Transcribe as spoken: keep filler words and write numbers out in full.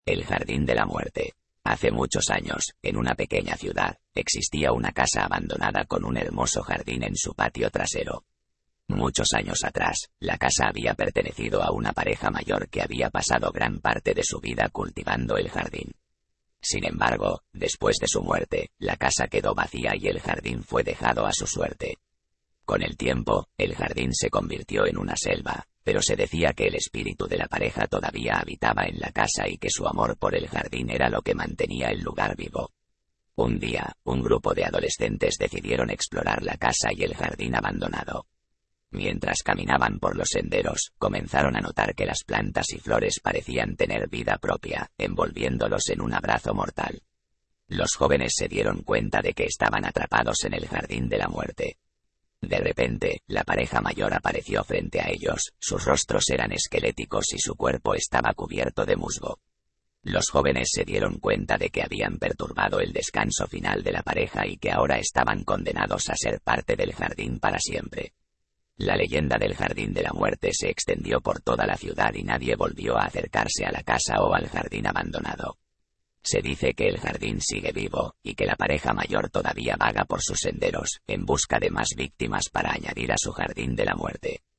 El Jardín de la Muerte. Hace muchos años, en una pequeña ciudad, existía una casa abandonada con un hermoso jardín en su patio trasero. Muchos años atrás, la casa había pertenecido a una pareja mayor que había pasado gran parte de su vida cultivando el jardín. Sin embargo, después de su muerte, la casa quedó vacía y el jardín fue dejado a su suerte. Con el tiempo, el jardín se convirtió en una selva, pero se decía que el espíritu de la pareja todavía habitaba en la casa y que su amor por el jardín era lo que mantenía el lugar vivo. Un día, un grupo de adolescentes decidieron explorar la casa y el jardín abandonado. Mientras caminaban por los senderos, comenzaron a notar que las plantas y flores parecían tener vida propia, envolviéndolos en un abrazo mortal. Los jóvenes se dieron cuenta de que estaban atrapados en el Jardín de la Muerte. De repente, la pareja mayor apareció frente a ellos, sus rostros eran esqueléticos y su cuerpo estaba cubierto de musgo. Los jóvenes se dieron cuenta de que habían perturbado el descanso final de la pareja y que ahora estaban condenados a ser parte del jardín para siempre. La leyenda del Jardín de la Muerte se extendió por toda la ciudad y nadie volvió a acercarse a la casa o al jardín abandonado. Se dice que el jardín sigue vivo, y que la pareja mayor todavía vaga por sus senderos, en busca de más víctimas para añadir a su Jardín de la Muerte.